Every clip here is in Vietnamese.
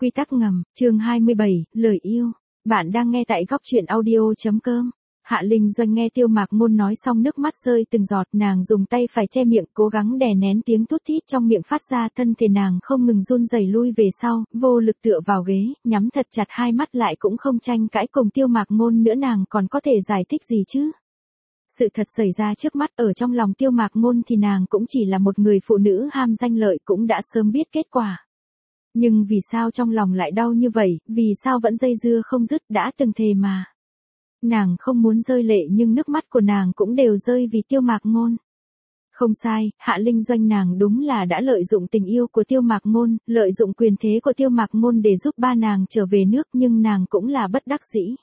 Quy tắc ngầm, chương 27, lời yêu. Bạn đang nghe tại góc truyện audio.com. Hạ Linh Doanh nghe Tiêu Mạc Môn nói xong nước mắt rơi từng giọt, nàng dùng tay phải che miệng, cố gắng đè nén tiếng thút thít trong miệng phát ra, thân thể nàng không ngừng run rẩy lui về sau, vô lực tựa vào ghế, nhắm thật chặt hai mắt lại cũng không tranh cãi cùng Tiêu Mạc Môn nữa, nàng còn có thể giải thích gì chứ? Sự thật xảy ra trước mắt, ở trong lòng Tiêu Mạc Môn thì nàng cũng chỉ là một người phụ nữ ham danh lợi, cũng đã sớm biết kết quả. Nhưng vì sao trong lòng lại đau như vậy, vì sao vẫn dây dưa không dứt, đã từng thề mà. Nàng không muốn rơi lệ nhưng nước mắt của nàng cũng đều rơi vì Tiêu Mạc Môn. Không sai, Hạ Linh Doanh nàng đúng là đã lợi dụng tình yêu của Tiêu Mạc Môn, lợi dụng quyền thế của Tiêu Mạc Môn để giúp ba nàng trở về nước, nhưng nàng cũng là bất đắc dĩ.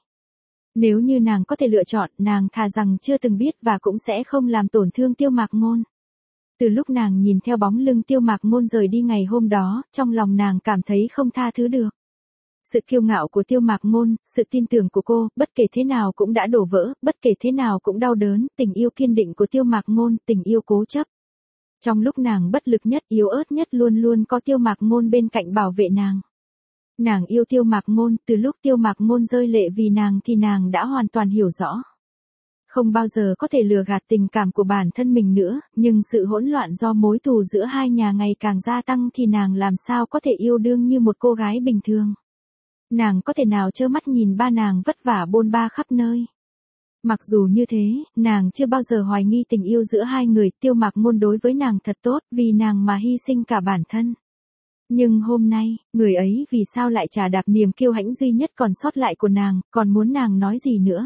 Nếu như nàng có thể lựa chọn, nàng thà rằng chưa từng biết và cũng sẽ không làm tổn thương Tiêu Mạc Môn. Từ lúc nàng nhìn theo bóng lưng Tiêu Mạc Môn rời đi ngày hôm đó, trong lòng nàng cảm thấy không tha thứ được. Sự kiêu ngạo của Tiêu Mạc Môn, sự tin tưởng của cô, bất kể thế nào cũng đã đổ vỡ, bất kể thế nào cũng đau đớn, tình yêu kiên định của Tiêu Mạc Môn, tình yêu cố chấp. Trong lúc nàng bất lực nhất, yếu ớt nhất luôn luôn có Tiêu Mạc Môn bên cạnh bảo vệ nàng. Nàng yêu Tiêu Mạc Môn, từ lúc Tiêu Mạc Môn rơi lệ vì nàng thì nàng đã hoàn toàn hiểu rõ. Không bao giờ có thể lừa gạt tình cảm của bản thân mình nữa, nhưng sự hỗn loạn do mối thù giữa hai nhà ngày càng gia tăng thì nàng làm sao có thể yêu đương như một cô gái bình thường. Nàng có thể nào trơ mắt nhìn ba nàng vất vả bôn ba khắp nơi. Mặc dù như thế, nàng chưa bao giờ hoài nghi tình yêu giữa hai người, Tiêu Mạc Môn đối với nàng thật tốt, vì nàng mà hy sinh cả bản thân. Nhưng hôm nay, người ấy vì sao lại trà đạp niềm kiêu hãnh duy nhất còn sót lại của nàng, còn muốn nàng nói gì nữa?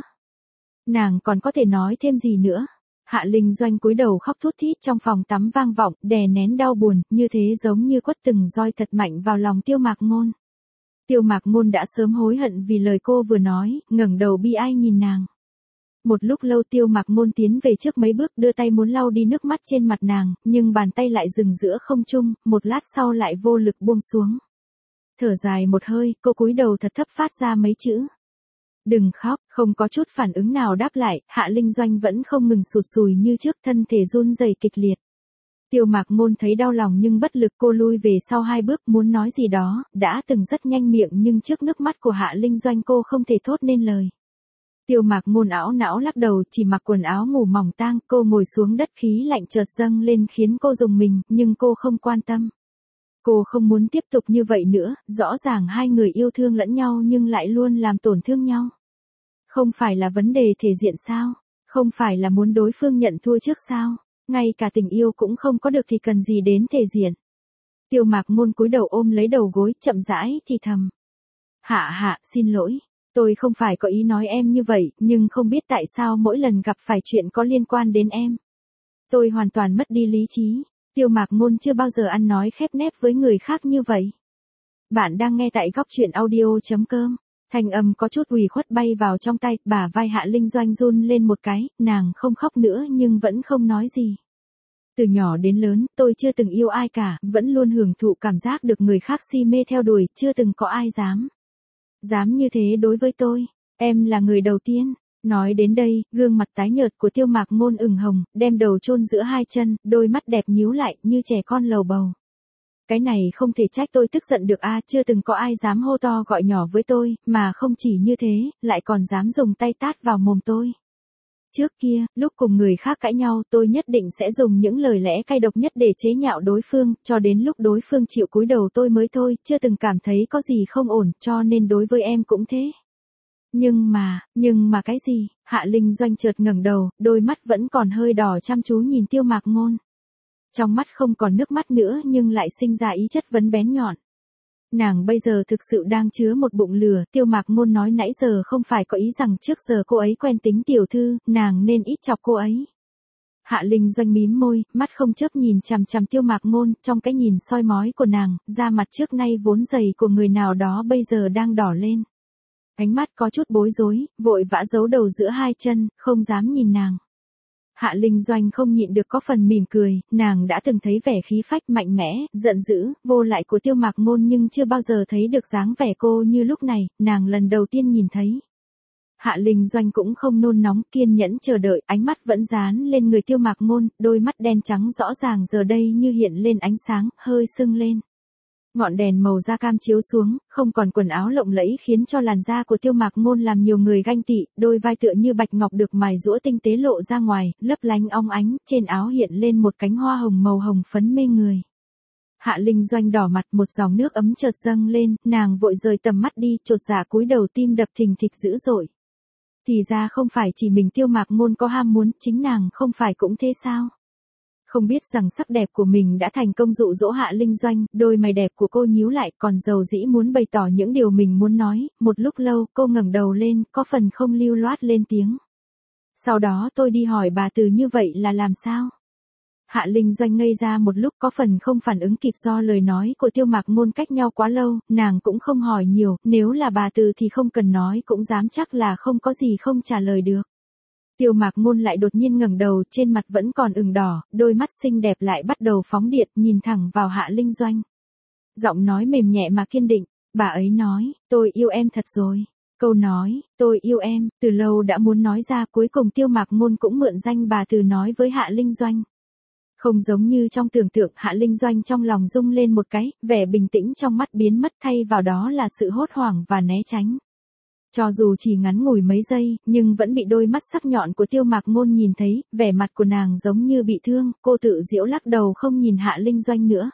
Nàng còn có thể nói thêm gì nữa? Hạ Linh Doanh cúi đầu khóc thút thít trong phòng tắm vang vọng, đè nén đau buồn, như thế giống như quất từng roi thật mạnh vào lòng Tiêu Mạc Môn. Tiêu Mạc Môn đã sớm hối hận vì lời cô vừa nói, ngẩng đầu bi ai nhìn nàng. Một lúc lâu Tiêu Mạc Môn tiến về trước mấy bước, đưa tay muốn lau đi nước mắt trên mặt nàng, nhưng bàn tay lại dừng giữa không trung, một lát sau lại vô lực buông xuống. Thở dài một hơi, cô cúi đầu thật thấp phát ra mấy chữ. Đừng khóc, không có chút phản ứng nào đáp lại, Hạ Linh Doanh vẫn không ngừng sụt sùi như trước, thân thể run rẩy kịch liệt. Tiêu Mạc Môn thấy đau lòng nhưng bất lực, cô lui về sau hai bước muốn nói gì đó, đã từng rất nhanh miệng nhưng trước nước mắt của Hạ Linh Doanh cô không thể thốt nên lời. Tiêu Mạc Môn ảo não lắc đầu, chỉ mặc quần áo ngủ mỏng tang, cô ngồi xuống đất, khí lạnh chợt dâng lên khiến cô rùng mình, nhưng cô không quan tâm. Cô không muốn tiếp tục như vậy nữa, rõ ràng hai người yêu thương lẫn nhau nhưng lại luôn làm tổn thương nhau. Không phải là vấn đề thể diện sao? Không phải là muốn đối phương nhận thua trước sao? Ngay cả tình yêu cũng không có được thì cần gì đến thể diện. Tiêu Mạc Môn cúi đầu ôm lấy đầu gối, chậm rãi thì thầm. Hạ, xin lỗi. Tôi không phải có ý nói em như vậy, nhưng không biết tại sao mỗi lần gặp phải chuyện có liên quan đến em. Tôi hoàn toàn mất đi lý trí. Tiêu Mạc Môn chưa bao giờ ăn nói khép nép với người khác như vậy. Bạn đang nghe tại góc truyện audio.com. Thanh âm có chút ủy khuất bay vào trong tai, bả vai Hạ Linh Doanh run lên một cái, nàng không khóc nữa nhưng vẫn không nói gì. Từ nhỏ đến lớn, tôi chưa từng yêu ai cả, vẫn luôn hưởng thụ cảm giác được người khác si mê theo đuổi, chưa từng có ai dám như thế đối với tôi. Em là người đầu tiên. Nói đến đây, gương mặt tái nhợt của Tiêu Mạc Môn ửng hồng, đem đầu chôn giữa hai chân, đôi mắt đẹp nhíu lại như trẻ con lầu bầu. Cái này không thể trách tôi tức giận được a, chưa từng có ai dám hô to gọi nhỏ với tôi, mà không chỉ như thế, lại còn dám dùng tay tát vào mồm tôi. Trước kia, lúc cùng người khác cãi nhau, tôi nhất định sẽ dùng những lời lẽ cay độc nhất để chế nhạo đối phương, cho đến lúc đối phương chịu cúi đầu tôi mới thôi, chưa từng cảm thấy có gì không ổn, cho nên đối với em cũng thế. Nhưng mà cái gì? Hạ Linh Doanh chợt ngẩng đầu, đôi mắt vẫn còn hơi đỏ chăm chú nhìn Tiêu Mạc Môn. Trong mắt không còn nước mắt nữa nhưng lại sinh ra ý chất vấn bén nhọn. Nàng bây giờ thực sự đang chứa một bụng lửa, Tiêu Mạc Môn nói nãy giờ không phải có ý rằng trước giờ cô ấy quen tính tiểu thư, nàng nên ít chọc cô ấy. Hạ Linh Doanh mím môi, mắt không chớp nhìn chằm chằm Tiêu Mạc Môn, trong cái nhìn soi mói của nàng, da mặt trước nay vốn dày của người nào đó bây giờ đang đỏ lên. Ánh mắt có chút bối rối, vội vã giấu đầu giữa hai chân, không dám nhìn nàng. Hạ Linh Doanh không nhịn được có phần mỉm cười, nàng đã từng thấy vẻ khí phách mạnh mẽ, giận dữ, vô lại của Tiêu Mạc Môn nhưng chưa bao giờ thấy được dáng vẻ cô như lúc này, nàng lần đầu tiên nhìn thấy. Hạ Linh Doanh cũng không nôn nóng, kiên nhẫn chờ đợi, ánh mắt vẫn dán lên người Tiêu Mạc Môn, đôi mắt đen trắng rõ ràng giờ đây như hiện lên ánh sáng, hơi sưng lên. Ngọn đèn màu da cam chiếu xuống, không còn quần áo lộng lẫy khiến cho làn da của Tiêu Mạc Ngôn làm nhiều người ganh tị, đôi vai tựa như bạch ngọc được mài giũa tinh tế lộ ra ngoài, lấp lánh óng ánh, trên áo hiện lên một cánh hoa hồng màu hồng phấn mê người. Hạ Linh Doanh đỏ mặt, một dòng nước ấm chợt dâng lên, nàng vội rời tầm mắt đi, chột dạ cúi đầu, tim đập thình thịch dữ dội. Thì ra không phải chỉ mình Tiêu Mạc Ngôn có ham muốn, chính nàng không phải cũng thế sao? Không biết rằng sắc đẹp của mình đã thành công dụ dỗ Hạ Linh Doanh, đôi mày đẹp của cô nhíu lại, còn dầu dĩ muốn bày tỏ những điều mình muốn nói, một lúc lâu cô ngẩng đầu lên, có phần không lưu loát lên tiếng. Sau đó tôi đi hỏi bà Từ như vậy là làm sao? Hạ Linh Doanh ngây ra một lúc, có phần không phản ứng kịp do lời nói của Tiêu Mạc Ngôn cách nhau quá lâu, nàng cũng không hỏi nhiều, nếu là bà Từ thì không cần nói cũng dám chắc là không có gì không trả lời được. Tiêu Mạc Ngôn lại đột nhiên ngẩng đầu, trên mặt vẫn còn ửng đỏ, đôi mắt xinh đẹp lại bắt đầu phóng điện, nhìn thẳng vào Hạ Linh Doanh. Giọng nói mềm nhẹ mà kiên định, bà ấy nói, tôi yêu em thật rồi. Câu nói, tôi yêu em, từ lâu đã muốn nói ra, cuối cùng Tiêu Mạc Ngôn cũng mượn danh bà Từ nói với Hạ Linh Doanh. Không giống như trong tưởng tượng, Hạ Linh Doanh trong lòng rung lên một cái, vẻ bình tĩnh trong mắt biến mất, thay vào đó là sự hốt hoảng và né tránh. Cho dù chỉ ngắn ngủi mấy giây, nhưng vẫn bị đôi mắt sắc nhọn của Tiêu Mạc Ngôn nhìn thấy, vẻ mặt của nàng giống như bị thương, cô tự giễu lắc đầu không nhìn Hạ Linh Doanh nữa.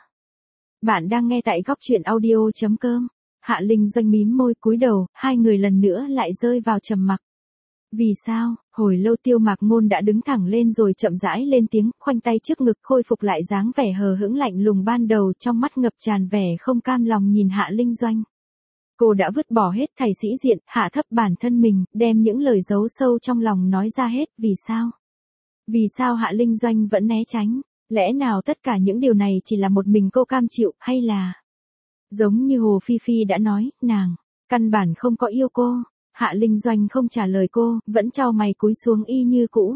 Bạn đang nghe tại góc truyện audio.com. Hạ Linh Doanh mím môi cúi đầu, hai người lần nữa lại rơi vào trầm mặc. Vì sao? Hồi lâu Tiêu Mạc Ngôn đã đứng thẳng lên rồi chậm rãi lên tiếng, khoanh tay trước ngực, khôi phục lại dáng vẻ hờ hững lạnh lùng ban đầu, trong mắt ngập tràn vẻ không cam lòng nhìn Hạ Linh Doanh. Cô đã vứt bỏ hết thảy sĩ diện, hạ thấp bản thân mình, đem những lời giấu sâu trong lòng nói ra hết, vì sao? Vì sao Hạ Linh Doanh vẫn né tránh? Lẽ nào tất cả những điều này chỉ là một mình cô cam chịu, hay là... Giống như Hồ Phi Phi đã nói, nàng, căn bản không có yêu cô. Hạ Linh Doanh không trả lời cô, vẫn chau mày cúi xuống y như cũ.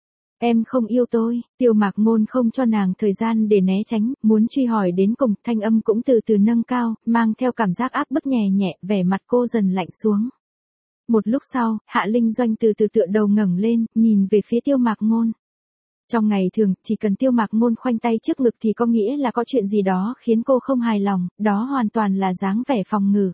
Em không yêu tôi. Tiêu Mạc Ngôn không cho nàng thời gian để né tránh, muốn truy hỏi đến cùng, thanh âm cũng từ từ nâng cao, mang theo cảm giác áp bức nhẹ nhẹ, vẻ mặt cô dần lạnh xuống. Một lúc sau, Hạ Linh Doanh từ từ tựa đầu ngẩng lên, nhìn về phía Tiêu Mạc Ngôn. Trong ngày thường, chỉ cần Tiêu Mạc Ngôn khoanh tay trước ngực thì có nghĩa là có chuyện gì đó khiến cô không hài lòng, đó hoàn toàn là dáng vẻ phòng ngự.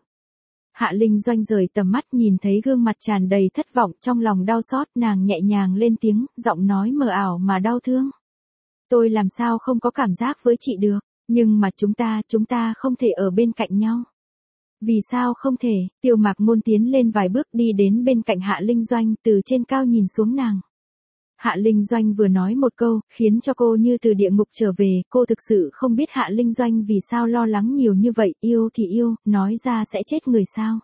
Hạ Linh Doanh rời tầm mắt, nhìn thấy gương mặt tràn đầy thất vọng, trong lòng đau xót, nàng nhẹ nhàng lên tiếng, giọng nói mờ ảo mà đau thương. Tôi làm sao không có cảm giác với chị được, nhưng mà chúng ta không thể ở bên cạnh nhau. Vì sao không thể? Tiêu Mạc Ngôn tiến lên vài bước đi đến bên cạnh Hạ Linh Doanh, từ trên cao nhìn xuống nàng. Hạ Linh Doanh vừa nói một câu, khiến cho cô như từ địa ngục trở về, cô thực sự không biết Hạ Linh Doanh vì sao lo lắng nhiều như vậy, yêu thì yêu, nói ra sẽ chết người sao.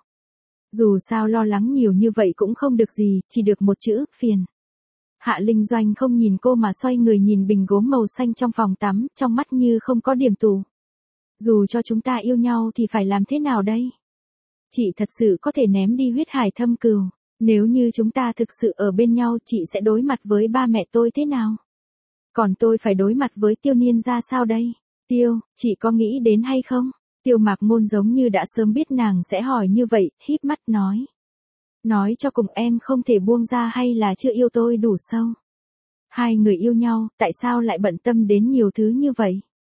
Dù sao lo lắng nhiều như vậy cũng không được gì, chỉ được một chữ, phiền. Hạ Linh Doanh không nhìn cô mà xoay người nhìn bình gốm màu xanh trong phòng tắm, trong mắt như không có điểm tù. Dù cho chúng ta yêu nhau thì phải làm thế nào đây? Chị thật sự có thể ném đi huyết hải thâm cừu. Nếu như chúng ta thực sự ở bên nhau, chị sẽ đối mặt với ba mẹ tôi thế nào? Còn tôi phải đối mặt với Tiêu Niên ra sao đây? Tiêu, chị có nghĩ đến hay không? Tiêu Mạc Ngôn giống như đã sớm biết nàng sẽ hỏi như vậy, híp mắt nói. Nói cho cùng em không thể buông ra hay là chưa yêu tôi đủ sâu? Hai người yêu nhau, tại sao lại bận tâm đến nhiều thứ như vậy?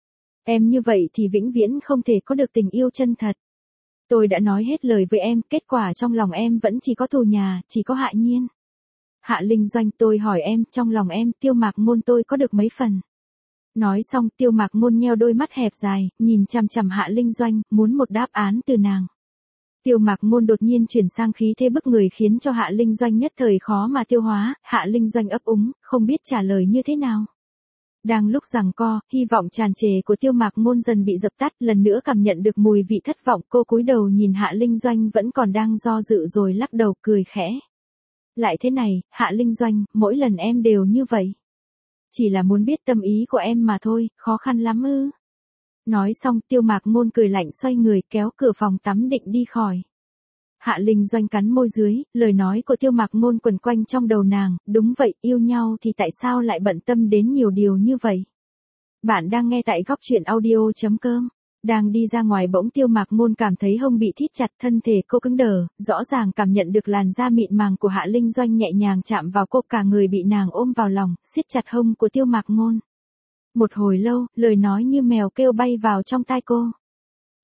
Em như vậy thì vĩnh viễn không thể có được tình yêu chân thật. Tôi đã nói hết lời với em, kết quả trong lòng em vẫn chỉ có Thù Nhà, chỉ có Hạ Nhiên. Hạ Linh Doanh, tôi hỏi em, trong lòng em, Tiêu Mạc Ngôn tôi có được mấy phần? Nói xong, Tiêu Mạc Ngôn nheo đôi mắt hẹp dài, nhìn chằm chằm Hạ Linh Doanh, muốn một đáp án từ nàng. Tiêu Mạc Ngôn đột nhiên chuyển sang khí thế bức người khiến cho Hạ Linh Doanh nhất thời khó mà tiêu hóa, Hạ Linh Doanh ấp úng, không biết trả lời như thế nào. Đang lúc giằng co, hy vọng tràn trề của Tiêu Mạc Ngôn dần bị dập tắt, lần nữa cảm nhận được mùi vị thất vọng, cô cúi đầu nhìn Hạ Linh Doanh vẫn còn đang do dự rồi lắc đầu cười khẽ. Lại thế này, Hạ Linh Doanh, mỗi lần em đều như vậy. Chỉ là muốn biết tâm ý của em mà thôi, khó khăn lắm ư? Nói xong, Tiêu Mạc Ngôn cười lạnh xoay người kéo cửa phòng tắm định đi khỏi. Hạ Linh Doanh cắn môi dưới, lời nói của Tiêu Mạc Ngôn quẩn quanh trong đầu nàng, đúng vậy, yêu nhau thì tại sao lại bận tâm đến nhiều điều như vậy? Bạn đang nghe tại góc truyện audio.com. Đang đi ra ngoài bỗng Tiêu Mạc Ngôn cảm thấy hông bị thít chặt, thân thể cô cứng đờ, rõ ràng cảm nhận được làn da mịn màng của Hạ Linh Doanh nhẹ nhàng chạm vào cô, cả người bị nàng ôm vào lòng, siết chặt hông của Tiêu Mạc Ngôn. Một hồi lâu, lời nói như mèo kêu bay vào trong tai cô.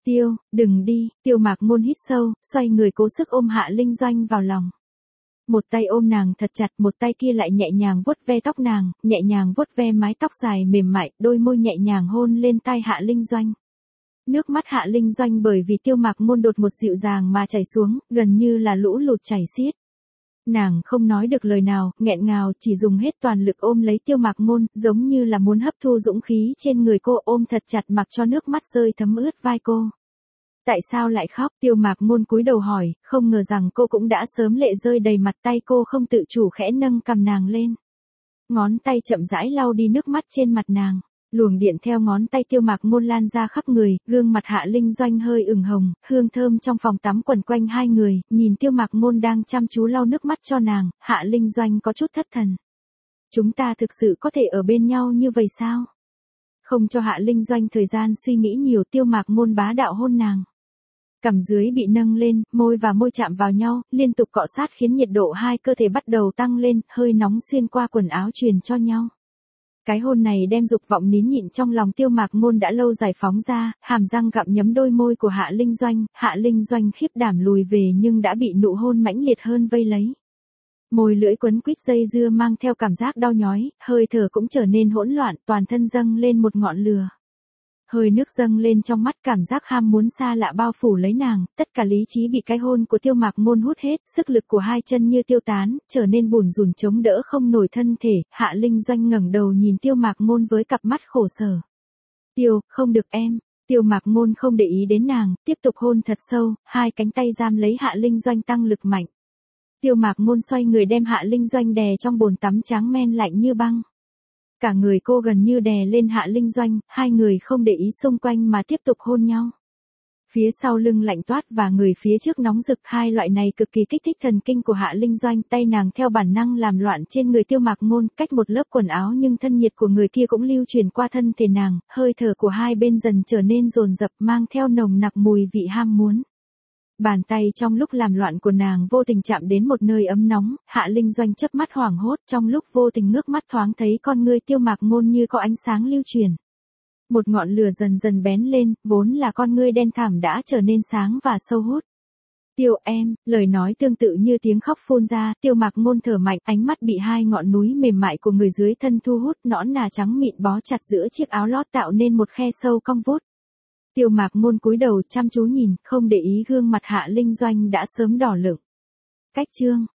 Tiêu, đừng đi, Tiêu Mạc Ngôn hít sâu, xoay người cố sức ôm Hạ Linh Doanh vào lòng. Một tay ôm nàng thật chặt, một tay kia lại nhẹ nhàng vuốt ve tóc nàng, nhẹ nhàng vuốt ve mái tóc dài mềm mại, đôi môi nhẹ nhàng hôn lên tai Hạ Linh Doanh. Nước mắt Hạ Linh Doanh bởi vì Tiêu Mạc Ngôn đột một dịu dàng mà chảy xuống, gần như là lũ lụt chảy xiết. Nàng không nói được lời nào, nghẹn ngào, chỉ dùng hết toàn lực ôm lấy Tiêu Mạc Ngôn, giống như là muốn hấp thu dũng khí trên người cô, ôm thật chặt mặc cho nước mắt rơi thấm ướt vai cô. Tại sao lại khóc? Tiêu Mạc Ngôn cúi đầu hỏi, không ngờ rằng cô cũng đã sớm lệ rơi đầy mặt, tay cô không tự chủ khẽ nâng cằm nàng lên. Ngón tay chậm rãi lau đi nước mắt trên mặt nàng. Luồng điện theo ngón tay Tiêu Mạc Ngôn lan ra khắp người, gương mặt Hạ Linh Doanh hơi ửng hồng, hương thơm trong phòng tắm quẩn quanh hai người, nhìn Tiêu Mạc Ngôn đang chăm chú lau nước mắt cho nàng, Hạ Linh Doanh có chút thất thần. Chúng ta thực sự có thể ở bên nhau như vậy sao? Không cho Hạ Linh Doanh thời gian suy nghĩ nhiều, Tiêu Mạc Ngôn bá đạo hôn nàng. Cằm dưới bị nâng lên, môi và môi chạm vào nhau, liên tục cọ sát khiến nhiệt độ hai cơ thể bắt đầu tăng lên, hơi nóng xuyên qua quần áo truyền cho nhau. Cái hôn này đem dục vọng nín nhịn trong lòng Tiêu Mạc Ngôn đã lâu giải phóng ra, hàm răng gặm nhấm đôi môi của Hạ Linh Doanh khiếp đảm lùi về nhưng đã bị nụ hôn mãnh liệt hơn vây lấy. Môi lưỡi quấn quýt dây dưa mang theo cảm giác đau nhói, hơi thở cũng trở nên hỗn loạn, toàn thân dâng lên một ngọn lửa. Hơi nước dâng lên trong mắt, cảm giác ham muốn xa lạ bao phủ lấy nàng, tất cả lý trí bị cái hôn của Tiêu Mạc Ngôn hút hết, sức lực của hai chân như tiêu tán, trở nên bủn rủn chống đỡ không nổi thân thể, Hạ Linh Doanh ngẩng đầu nhìn Tiêu Mạc Ngôn với cặp mắt khổ sở. Tiêu, không được em. Tiêu Mạc Ngôn không để ý đến nàng, tiếp tục hôn thật sâu, hai cánh tay giam lấy Hạ Linh Doanh tăng lực mạnh. Tiêu Mạc Ngôn xoay người đem Hạ Linh Doanh đè trong bồn tắm trắng men lạnh như băng. Cả người cô gần như đè lên Hạ Linh Doanh, hai người không để ý xung quanh mà tiếp tục hôn nhau. Phía sau lưng lạnh toát và người phía trước nóng rực, hai loại này cực kỳ kích thích thần kinh của Hạ Linh Doanh, tay nàng theo bản năng làm loạn trên người Tiêu Mạc Ngôn, cách một lớp quần áo nhưng thân nhiệt của người kia cũng lưu truyền qua thân thể nàng, hơi thở của hai bên dần trở nên dồn dập mang theo nồng nặc mùi vị ham muốn. Bàn tay trong lúc làm loạn của nàng vô tình chạm đến một nơi ấm nóng, Hạ Linh Doanh chớp mắt hoảng hốt, trong lúc vô tình ngước mắt thoáng thấy con ngươi Tiêu Mạc Ngôn như có ánh sáng lưu truyền. Một ngọn lửa dần dần bén lên, vốn là con ngươi đen thẳm đã trở nên sáng và sâu hút. Tiêu em, lời nói tương tự như tiếng khóc phun ra, Tiêu Mạc Ngôn thở mạnh, ánh mắt bị hai ngọn núi mềm mại của người dưới thân thu hút, nõn nà trắng mịn bó chặt giữa chiếc áo lót tạo nên một khe sâu cong vút. Tiêu Mạc Ngôn cúi đầu chăm chú nhìn, không để ý gương mặt Hạ Linh Doanh đã sớm đỏ lựng. Cách chương